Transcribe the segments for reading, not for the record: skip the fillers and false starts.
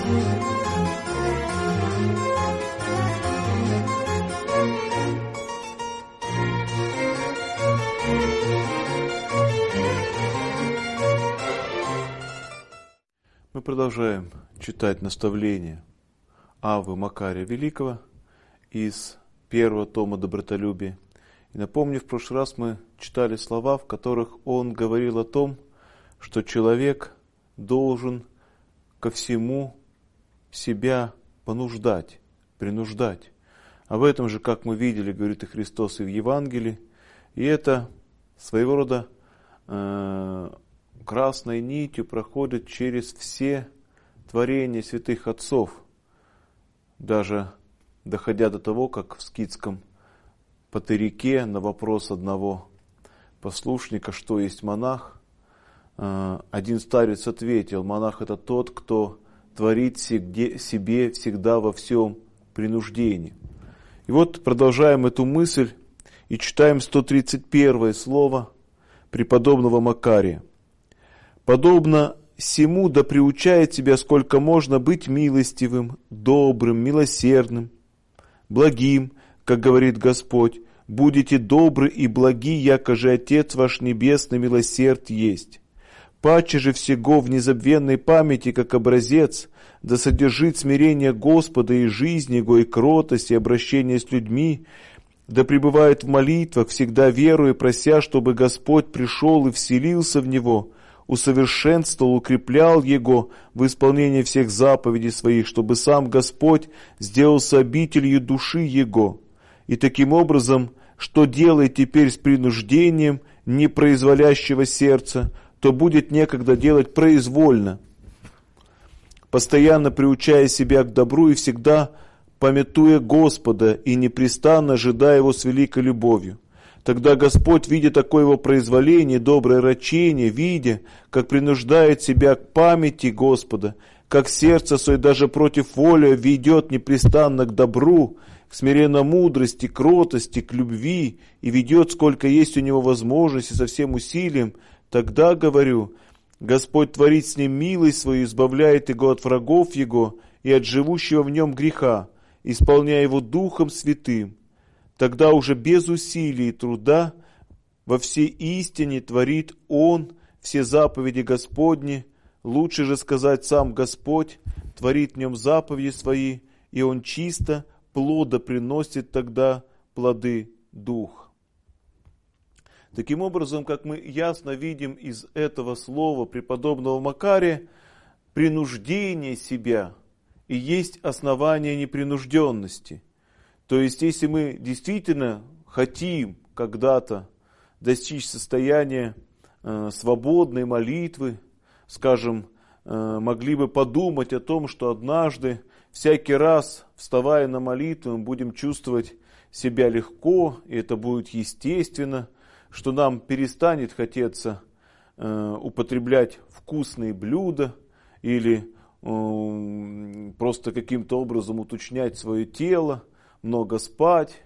Мы продолжаем читать наставления Аввы Макария Великого из первого тома «Добротолюбие». И напомню, в прошлый раз мы читали слова, в которых он говорил о том, что человек должен ко всему себя понуждать, принуждать. Об этом же, как мы видели, говорит и Христос и в Евангелии. И это своего рода красной нитью проходит через все творения святых отцов, даже доходя до того, как в скитском патерике на вопрос одного послушника, что есть монах, один старец ответил: монах — это тот, кто творит себе всегда во всем принуждение. И вот продолжаем эту мысль и читаем 131 слово преподобного Макария. «Подобно сему да приучает тебя сколько можно быть милостивым, добрым, милосердным, благим, как говорит Господь, будете добры и благи, яко же Отец ваш Небесный милосерд есть. Паче же всего в незабвенной памяти, как образец, да содержит смирение Господа и жизнь Его, и кротость, и обращение с людьми, да пребывает в молитвах, всегда веруя, прося, чтобы Господь пришел и вселился в него, усовершенствовал, укреплял его в исполнении всех заповедей своих, чтобы сам Господь сделался обителью души его. И таким образом, что делает теперь с принуждением непроизволящего сердца, то будет некогда делать произвольно, постоянно приучая себя к добру и всегда памятуя Господа и непрестанно ожидая Его с великой любовью. Тогда Господь, видя такое его произволение, доброе рачение, видя, как принуждает себя к памяти Господа, как сердце свое даже против воли ведет непрестанно к добру, к смиренной мудрости, кротости, к любви, и ведет, сколько есть у него возможности, со всем усилием, тогда, говорю, Господь творит с ним милость свою, избавляет его от врагов его и от живущего в нем греха, исполняя его Духом Святым. Тогда уже без усилий и труда во всей истине творит он все заповеди Господни, лучше же сказать, сам Господь творит в нем заповеди свои, и он чисто плода приносит тогда плоды Духа. Таким образом, как мы ясно видим из этого слова преподобного Макария, принуждение себя и есть основание непринужденности. То есть, если мы действительно хотим когда-то достичь состояния свободной молитвы, скажем, могли бы подумать о том, что однажды, всякий раз, вставая на молитву, мы будем чувствовать себя легко, и это будет естественно, что нам перестанет хотеться употреблять вкусные блюда или просто каким-то образом уточнять свое тело, много спать,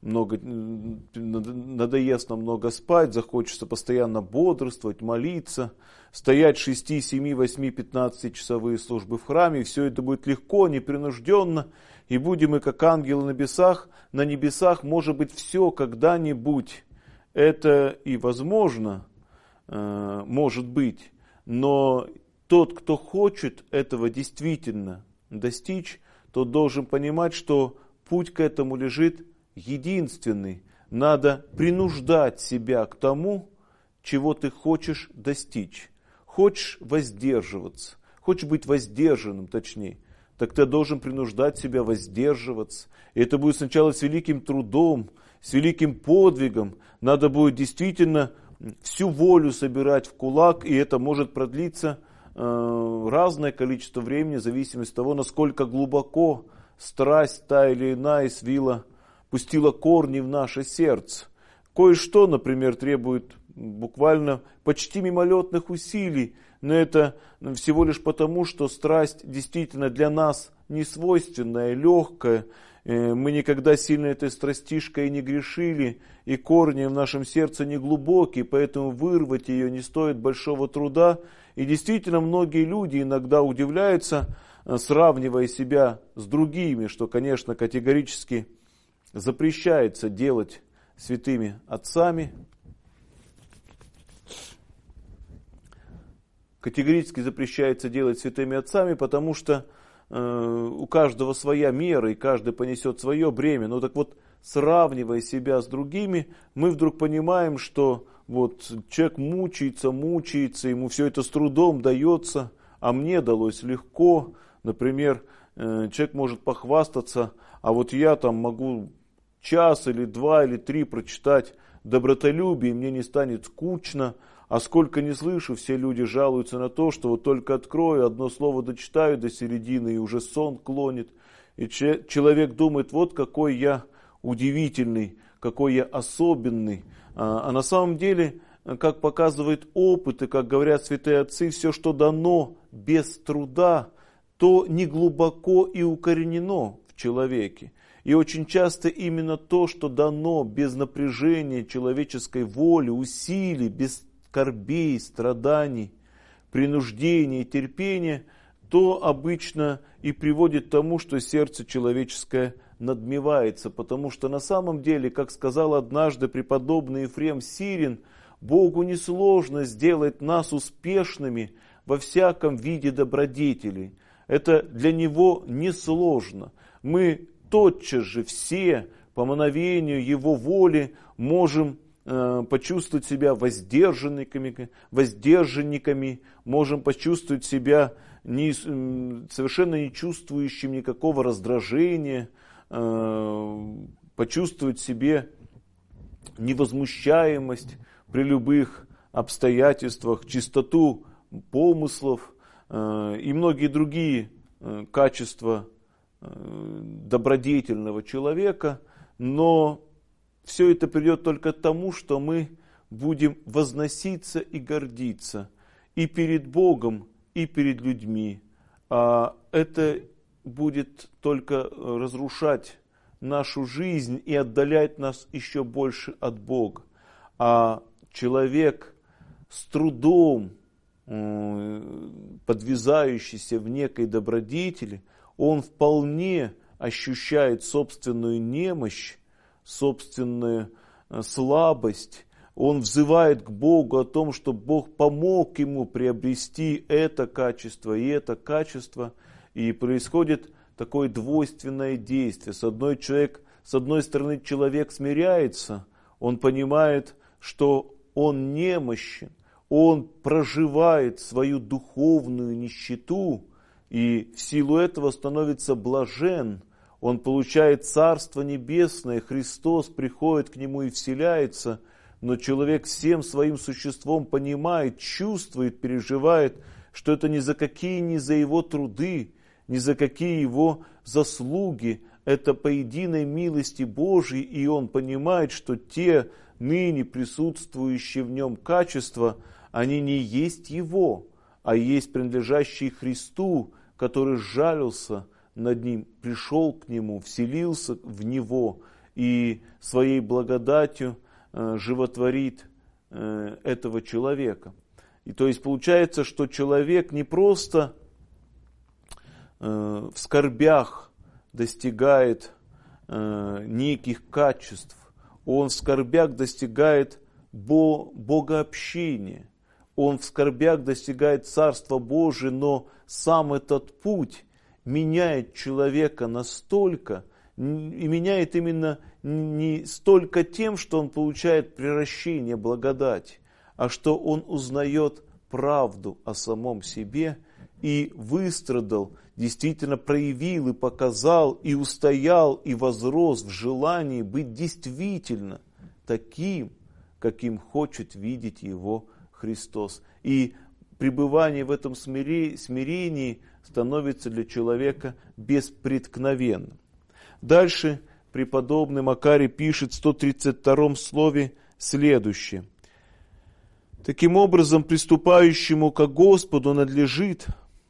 надоест нам много спать, захочется постоянно бодрствовать, молиться, стоять 6, 7, 8, 15-часовые службы в храме, и все это будет легко, непринужденно, и будем мы как ангелы на небесах, может быть, все когда-нибудь, это и возможно, может быть, но тот, кто хочет этого действительно достичь, тот должен понимать, что путь к этому лежит единственный. Надо принуждать себя к тому, чего ты хочешь достичь. Хочешь воздерживаться, хочешь быть воздержанным, точнее, так ты должен принуждать себя воздерживаться. И это будет сначала с великим трудом, с великим подвигом. Надо будет действительно всю волю собирать в кулак, и это может продлиться разное количество времени, в зависимости от того, насколько глубоко страсть та или иная пустила корни в наше сердце. Кое-что, например, требует буквально почти мимолетных усилий, но это всего лишь потому, что страсть действительно для нас не свойственная, легкая. Мы никогда сильно этой страстишкой не грешили, и корни в нашем сердце не глубокие, поэтому вырвать ее не стоит большого труда. И действительно, многие люди иногда удивляются, сравнивая себя с другими, что, конечно, категорически запрещается делать святыми отцами. Категорически запрещается делать святыми отцами, потому что у каждого своя мера, и каждый понесет свое бремя. Ну так вот, сравнивая себя с другими, мы вдруг понимаем, что вот человек мучается, ему все это с трудом дается, а мне далось легко. Например, человек может похвастаться, а вот я там могу час или 2 или 3 прочитать добротолюбие, и мне не станет скучно. А сколько не слышу, все люди жалуются на то, что вот только открою, одно слово дочитаю до середины, и уже сон клонит. И человек думает, вот какой я удивительный, какой я особенный. А на самом деле, как показывает опыт, и как говорят святые отцы, все, что дано без труда, то не глубоко и укоренено в человеке. И очень часто именно то, что дано без напряжения человеческой воли, усилий, без скорбей, страданий, принуждения и терпения, то обычно и приводит к тому, что сердце человеческое надмевается. Потому что на самом деле, как сказал однажды преподобный Ефрем Сирин, Богу несложно сделать нас успешными во всяком виде добродетелей. Это для Него несложно. Мы тотчас же все по мановению Его воли можем почувствовать себя воздержанниками, можем почувствовать себя совершенно не чувствующим никакого раздражения, почувствовать в себе невозмущаемость при любых обстоятельствах, чистоту помыслов и многие другие качества добродетельного человека, но все это придет только к тому, что мы будем возноситься и гордиться и перед Богом, и перед людьми. А это будет только разрушать нашу жизнь и отдалять нас еще больше от Бога. А человек с трудом подвязающийся в некой добродетели, он вполне ощущает собственную немощь, собственную слабость. Он взывает к Богу о том, чтобы Бог помог ему приобрести это качество и это качество. И происходит такое двойственное действие. С одной стороны, человек смиряется, он понимает, что он немощен, он проживает свою духовную нищету, и в силу этого становится блажен. Он получает Царство Небесное, Христос приходит к нему и вселяется, но человек всем своим существом понимает, чувствует, переживает, что это ни за его труды, ни за какие его заслуги, это по единой милости Божьей, и он понимает, что те ныне присутствующие в нем качества, они не есть его, а есть принадлежащие Христу, который сжалился над ним, пришел к нему, вселился в него и своей благодатью животворит этого человека. И то есть получается, что человек не просто в скорбях достигает неких качеств, он в скорбях достигает богообщения, он в скорбях достигает Царства Божия, но сам этот путь меняет человека настолько, и меняет именно не столько тем, что он получает приращение благодати, а что он узнает правду о самом себе и выстрадал, действительно проявил и показал, и устоял, и возрос в желании быть действительно таким, каким хочет видеть его Христос. И пребывание в этом смирении становится для человека беспреткновенным. Дальше преподобный Макарий пишет в 132 слове следующее. Таким образом, приступающему ко Господу надлежит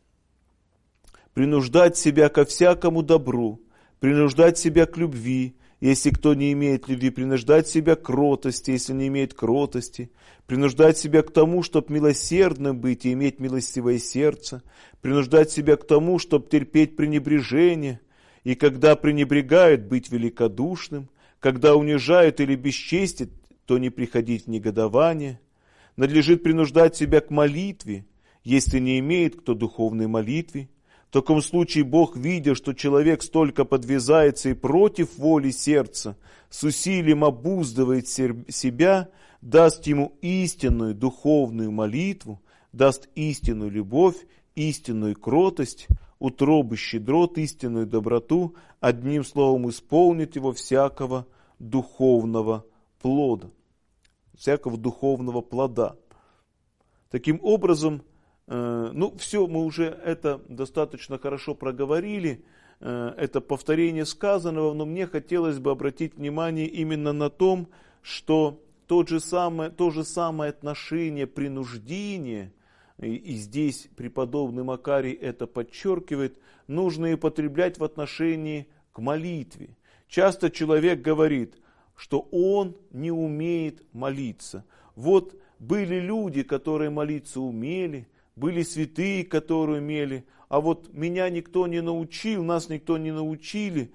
принуждать себя ко всякому добру, принуждать себя к любви Если кто не имеет любви, принуждать себя к кротости, если не имеет кротости, принуждать себя к тому, чтобы милосердным быть и иметь милостивое сердце, принуждать себя к тому, чтобы терпеть пренебрежение, и когда пренебрегают, быть великодушным, когда унижают или бесчестят, то не приходить в негодование. Надлежит принуждать себя к молитве, если не имеет кто духовной молитвы. В таком случае Бог, видя, что человек столько подвязается и против воли сердца, с усилием обуздывает себя, даст ему истинную духовную молитву, даст истинную любовь, истинную кротость, утробы щедрот, истинную доброту, одним словом исполнит его всякого духовного плода, всякого духовного плода. Таким образом, все, мы уже это достаточно хорошо проговорили, это повторение сказанного, но мне хотелось бы обратить внимание именно на том, что то же самое отношение принуждения, и здесь преподобный Макарий это подчеркивает, нужно употреблять в отношении к молитве. Часто человек говорит, что он не умеет молиться. Вот были люди, которые молиться умели, были святые, которые умели, а вот меня никто не научил, нас никто не научили,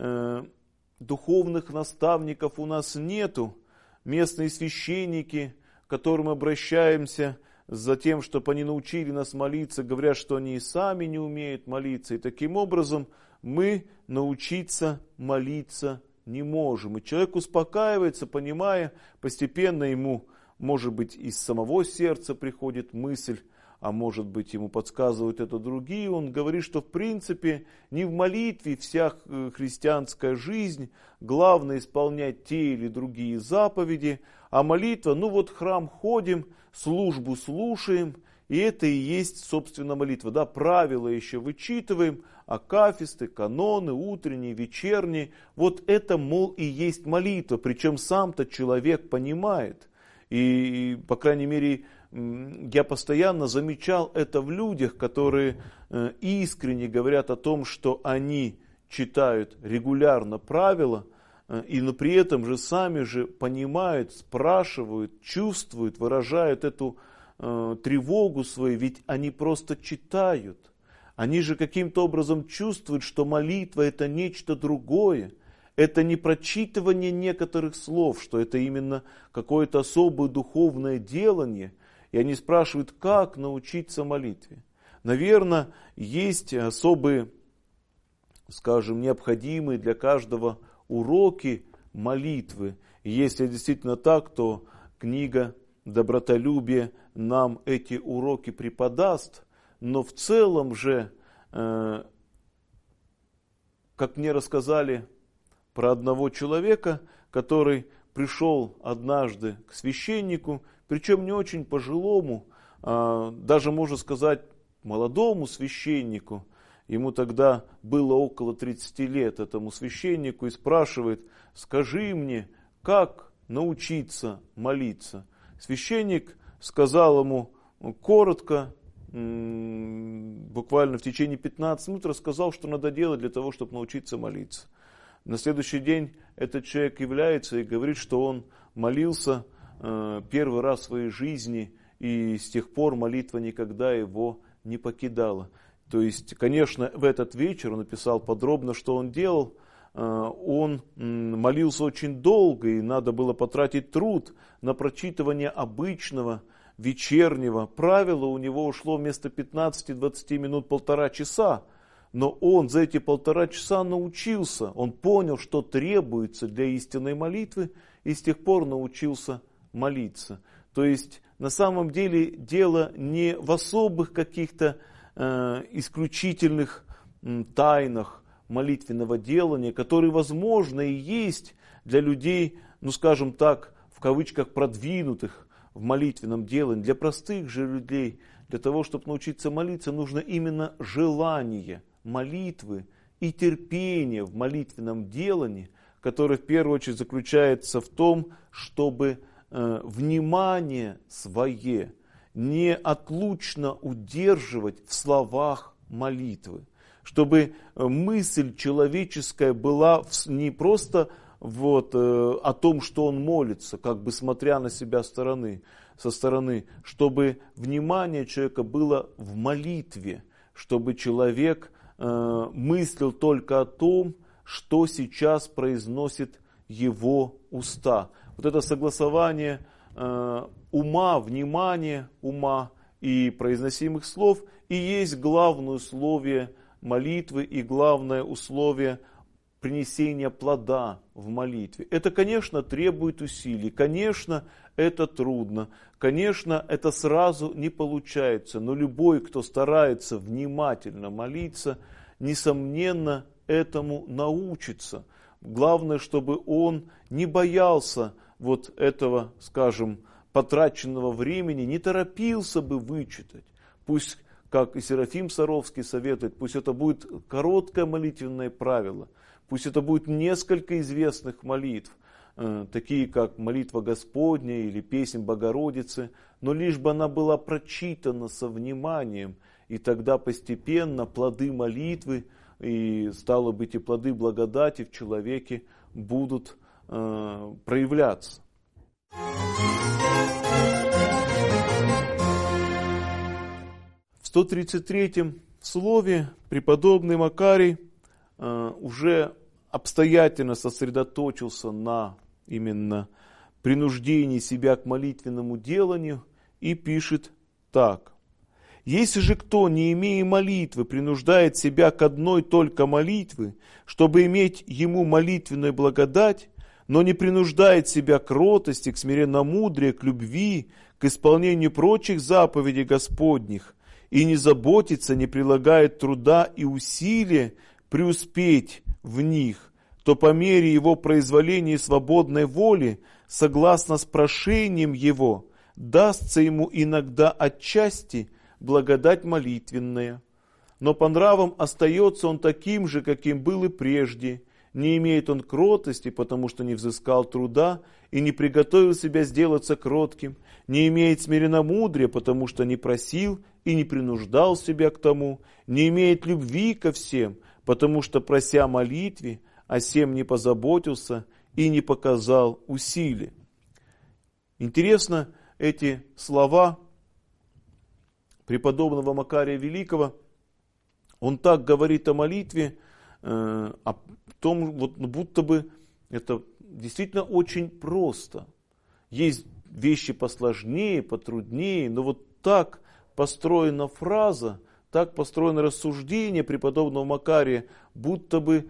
духовных наставников у нас нету, местные священники, к которым обращаемся за тем, чтобы они научили нас молиться, говорят, что они и сами не умеют молиться, и таким образом мы научиться молиться не можем. И человек успокаивается, понимая, постепенно ему, может быть, из самого сердца приходит мысль, а может быть, ему подсказывают это другие. Он говорит, что в принципе не в молитве вся христианская жизнь, главное исполнять те или другие заповеди, а молитва, храм ходим, службу слушаем, и это и есть, собственно, молитва. Да, правила еще вычитываем, акафисты, каноны, утренние, вечерние. Вот это, и есть молитва, причем сам-то человек понимает. И, по крайней мере, я постоянно замечал это в людях, которые искренне говорят о том, что они читают регулярно правила, но при этом же сами же понимают, спрашивают, чувствуют, выражают эту тревогу свою, ведь они просто читают. Они же каким-то образом чувствуют, что молитва это нечто другое. Это не прочитывание некоторых слов, что это именно какое-то особое духовное делание. И они спрашивают, как научиться молитве. Наверное, есть особые, скажем, необходимые для каждого уроки молитвы. И если действительно так, то книга «Добротолюбие» нам эти уроки преподаст. Но в целом же, как мне рассказали про одного человека, который пришел однажды к священнику, причем не очень пожилому, даже можно сказать молодому священнику, ему тогда было около 30 лет, этому священнику, и спрашивает, скажи мне, как научиться молиться? Священник сказал ему коротко, буквально в течение 15 минут рассказал, что надо делать для того, чтобы научиться молиться. На следующий день этот человек является и говорит, что он молился первый раз в своей жизни, и с тех пор молитва никогда его не покидала. То есть, конечно, в этот вечер он написал подробно, что он делал. Он молился очень долго, и надо было потратить труд на прочитывание обычного вечернего правила. У него ушло вместо 15-20 минут 1,5 часа. Но он за эти 1,5 часа научился, он понял, что требуется для истинной молитвы, и с тех пор научился молиться. То есть, на самом деле, дело не в особых каких-то исключительных тайнах молитвенного делания, которые, возможно, и есть для людей, скажем так, в кавычках, продвинутых в молитвенном делании. Для простых же людей, для того, чтобы научиться молиться, нужно именно желание молитвы и терпение в молитвенном делании, которое в первую очередь заключается в том, чтобы внимание свое неотлучно удерживать в словах молитвы, чтобы мысль человеческая была не просто о том, что он молится, как бы смотря на себя со стороны, чтобы внимание человека было в молитве, чтобы человек мыслил только о том, что сейчас произносит его уста. Вот это согласование ума, внимания ума и произносимых слов и есть главное условие молитвы и главное условие принесения плода в молитве. Это, конечно, требует усилий, конечно, это трудно, конечно, это сразу не получается, но любой, кто старается внимательно молиться, несомненно, этому научится. Главное, чтобы он не боялся вот этого, скажем, потраченного времени, не торопился бы вычитать. Пусть, как и Серафим Саровский советует, пусть это будет короткое молитвенное правило, пусть это будет несколько известных молитв, такие как молитва Господня или песнь Богородицы, но лишь бы она была прочитана со вниманием, и тогда постепенно плоды молитвы и, стало быть, и плоды благодати в человеке будут проявляться. В 133-м слове преподобный Макарий уже обстоятельно сосредоточился на именно принуждении себя к молитвенному деланию и пишет так. «Если же кто, не имея молитвы, принуждает себя к одной только молитве, чтобы иметь ему молитвенную благодать, но не принуждает себя к кротости, к смиренномудрию, к любви, к исполнению прочих заповедей Господних, и не заботится, не прилагает труда и усилия преуспеть в них, то по мере его произволения и свободной воли, согласно с прошением его, дастся ему иногда отчасти благодать молитвенная. Но по нравам остается он таким же, каким был и прежде. Не имеет он кротости, потому что не взыскал труда и не приготовил себя сделаться кротким. Не имеет смиренномудрия, потому что не просил и не принуждал себя к тому. Не имеет любви ко всем, потому что, прося молитве, о сем не позаботился и не показал усилий». Интересно, эти слова преподобного Макария Великого, он так говорит о молитве, о том, вот, будто бы это действительно очень просто. Есть вещи посложнее, потруднее, но вот так построена фраза, так построено рассуждение преподобного Макария, будто бы,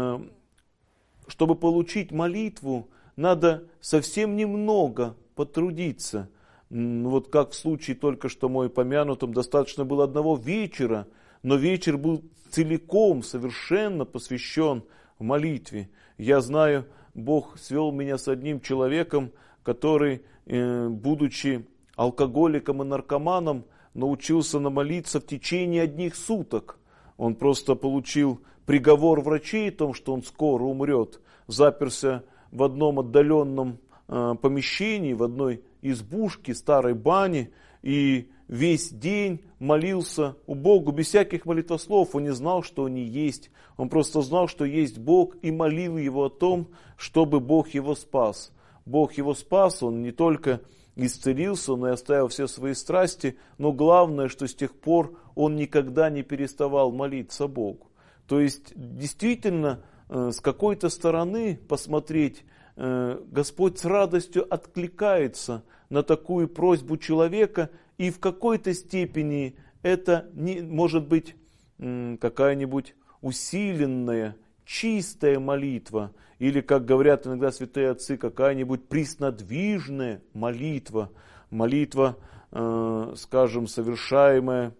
чтобы получить молитву, надо совсем немного потрудиться. Вот как в случае только что мой помянутом, достаточно было одного вечера, но вечер был целиком, совершенно посвящен молитве. Я знаю, Бог свел меня с одним человеком, который, будучи алкоголиком и наркоманом, научился молиться в течение одних суток. Он просто получил приговор врачей о том, что он скоро умрет, заперся в одном отдаленном помещении, в одной избушке, старой бане, и весь день молился у Бога, без всяких молитвослов. Он не знал, что они есть. Он просто знал, что есть Бог, и молил его о том, чтобы Бог его спас. Бог его спас, он не только исцелился, он и оставил все свои страсти, но главное, что с тех пор он никогда не переставал молиться Богу. То есть, действительно, с какой-то стороны посмотреть, Господь с радостью откликается на такую просьбу человека, и в какой-то степени это не, может быть какая-нибудь усиленная, чистая молитва, или, как говорят иногда святые отцы, какая-нибудь преснодвижная молитва, молитва, скажем, совершаемая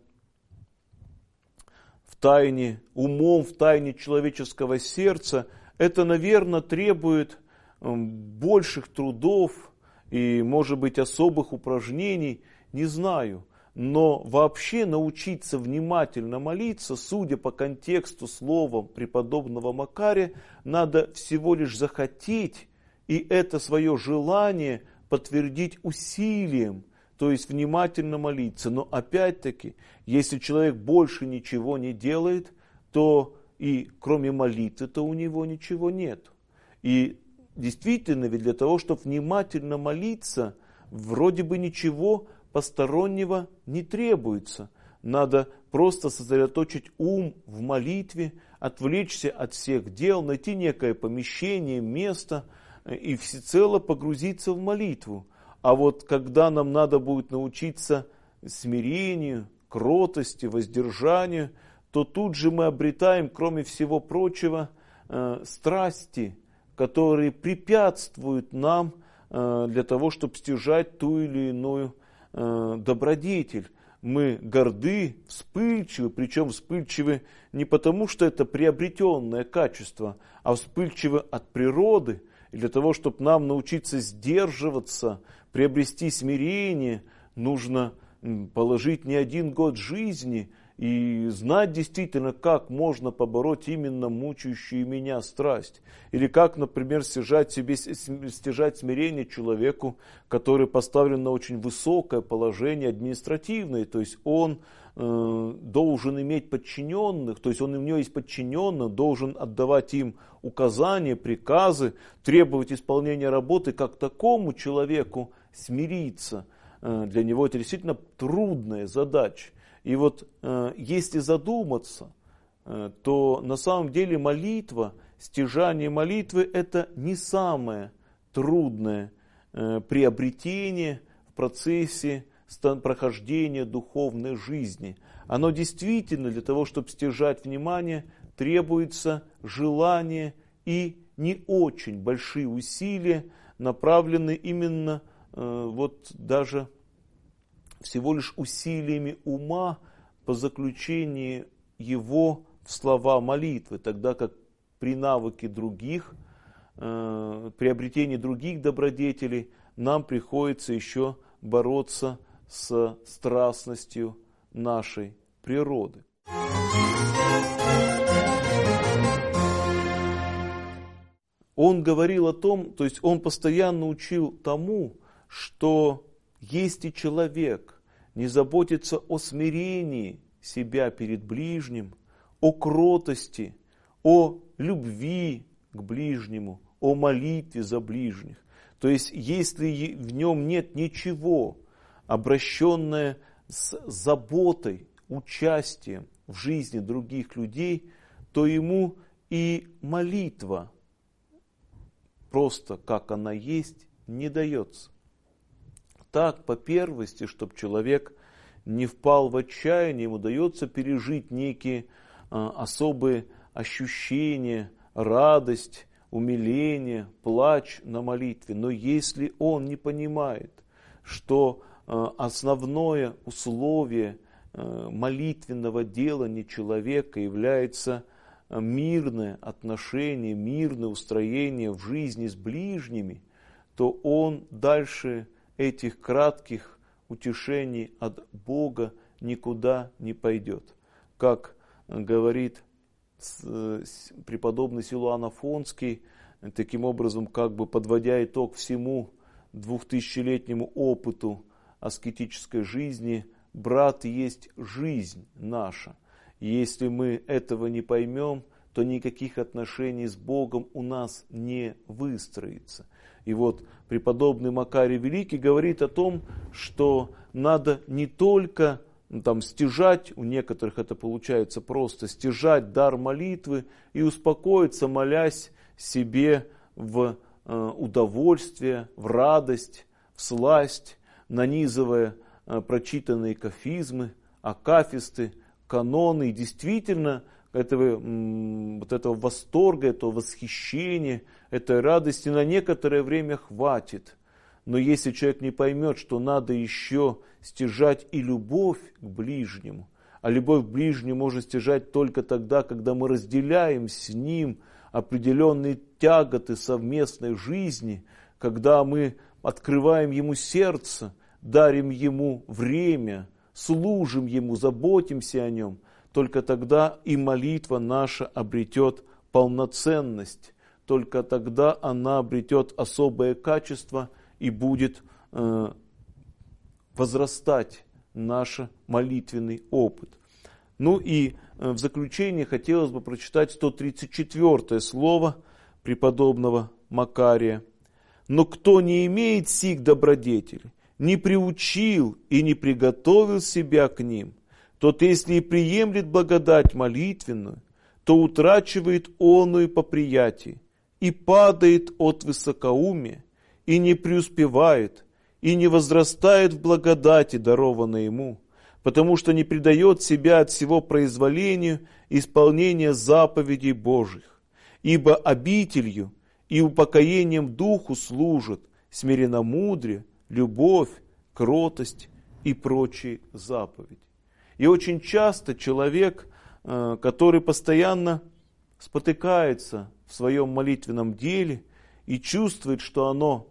в тайне, умом, в тайне человеческого сердца. Это, наверное, требует больших трудов и, может быть, особых упражнений, не знаю. Но вообще научиться внимательно молиться, судя по контексту слова преподобного Макария, надо всего лишь захотеть и это свое желание подтвердить усилием, то есть внимательно молиться. Но опять-таки, если человек больше ничего не делает, то и кроме молитвы-то у него ничего нет. И действительно, ведь для того, чтобы внимательно молиться, вроде бы ничего постороннего не требуется. Надо просто сосредоточить ум в молитве, отвлечься от всех дел, найти некое помещение, место и всецело погрузиться в молитву. А вот когда нам надо будет научиться смирению, кротости, воздержанию, то тут же мы обретаем, кроме всего прочего, страсти, которые препятствуют нам для того, чтобы стяжать ту или иную добродетель. Мы горды, вспыльчивы, причем вспыльчивы не потому, что это приобретенное качество, а вспыльчивы от природы. И для того, чтобы нам научиться сдерживаться, приобрести смирение, нужно положить не один год жизни и знать действительно, как можно побороть именно мучающую меня страсть. Или как, например, стяжать смирение человеку, который поставлен на очень высокое положение административное. То есть он должен иметь подчиненных, то есть у него есть подчиненные, должен отдавать им указания, приказы, требовать исполнения работы. Как такому человеку смириться? Для него это действительно трудная задача. И вот если задуматься, то на самом деле молитва, стяжание молитвы – это не самое трудное приобретение в процессе прохождения духовной жизни. Оно действительно для того, чтобы стяжать внимание, требуется желание и не очень большие усилия, направленные именно вот даже всего лишь усилиями ума по заключении его в слова молитвы, тогда как при навыке других, приобретении других добродетелей нам приходится еще бороться с страстностью нашей природы. Он говорил о том, то есть он постоянно учил тому, что если человек не заботится о смирении себя перед ближним, о кротости, о любви к ближнему, о молитве за ближних, то есть если в нем нет ничего, обращенное с заботой, участием в жизни других людей, то ему и молитва, просто как она есть, не дается. Так, по первости, чтобы человек не впал в отчаяние, ему удается пережить некие особые ощущения, радость, умиление, плач на молитве. Но если он не понимает, что основное условие молитвенного делания человека является мирное отношение, мирное устроение в жизни с ближними, то он дальше этих кратких утешений от Бога никуда не пойдет. Как говорит преподобный Силуан Афонский, таким образом, как бы подводя итог всему 2000-летнему опыту аскетической жизни, брат есть жизнь наша. Если мы этого не поймем, то никаких отношений с Богом у нас не выстроится. И вот преподобный Макарий Великий говорит о том, что надо не только стяжать, у некоторых это получается просто, стяжать дар молитвы и успокоиться, молясь себе в удовольствие, в радость, в сласть, нанизывая прочитанные кафизмы, акафисты, каноны. И действительно, этого восторга, этого восхищения, этой радости на некоторое время хватит. Но если человек не поймет, что надо еще стяжать и любовь к ближнему, а любовь к ближнему можно стяжать только тогда, когда мы разделяем с ним определенные тяготы совместной жизни, когда мы открываем ему сердце, дарим ему время, служим ему, заботимся о нем, только тогда и молитва наша обретет полноценность, только тогда она обретет особое качество и будет возрастать наш молитвенный опыт. Ну и в заключение хотелось бы прочитать 134 слово преподобного Макария. Но кто не имеет сих добродетелей, не приучил и не приготовил себя к ним, тот, если и приемлет благодать молитвенную, то утрачивает оную по приятии, и падает от высокоумия, и не преуспевает, и не возрастает в благодати, дарованной ему, потому что не предает себя от всего произволению исполнения заповедей Божьих, ибо обителью и упокоением духу служат смиренномудрие, любовь, кротость и прочие заповеди. И очень часто человек, который постоянно спотыкается в своем молитвенном деле и чувствует, что оно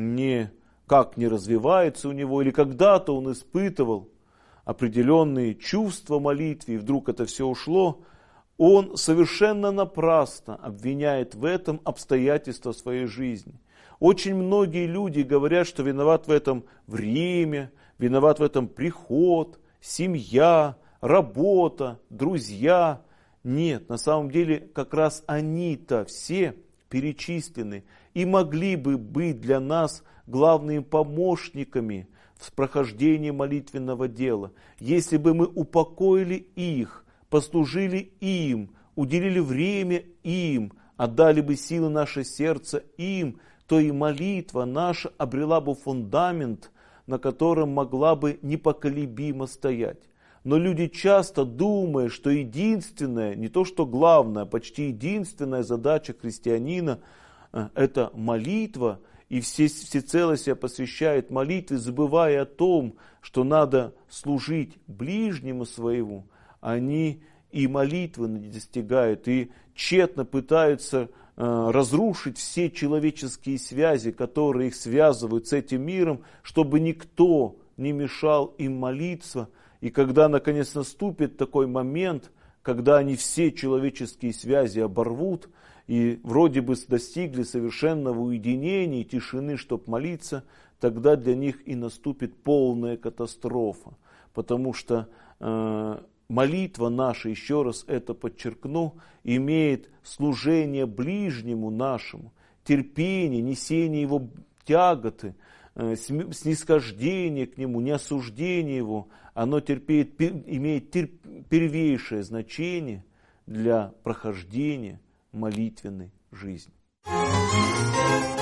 никак не развивается у него, или когда-то он испытывал определенные чувства молитвы, и вдруг это все ушло, он совершенно напрасно обвиняет в этом обстоятельства своей жизни. Очень многие люди говорят, что виноват в этом время, виноват в этом приход, семья, работа, друзья. Нет, на самом деле как раз они-то все перечислены и могли бы быть для нас главными помощниками в прохождении молитвенного дела, если бы мы упокоили их, послужили им, уделили время им, отдали бы силы наше сердце им, то и молитва наша обрела бы фундамент, на котором могла бы непоколебимо стоять. Но люди часто думают, что единственная, не то что главная, а почти единственная задача христианина – это молитва, и всецело себя посвящает молитве, забывая о том, что надо служить ближнему своему, они и молитвы не достигают, и тщетно пытаются разрушить все человеческие связи, которые их связывают с этим миром, чтобы никто не мешал им молиться. И когда наконец наступит такой момент, когда они все человеческие связи оборвут, и вроде бы достигли совершенного уединения и тишины, чтобы молиться, тогда для них и наступит полная катастрофа. Потому что молитва наша, еще раз это подчеркну, имеет служение ближнему нашему, терпение, несение его тяготы, снисхождение к нему, не осуждение его, оно имеет первейшее значение для прохождения молитвенной жизни.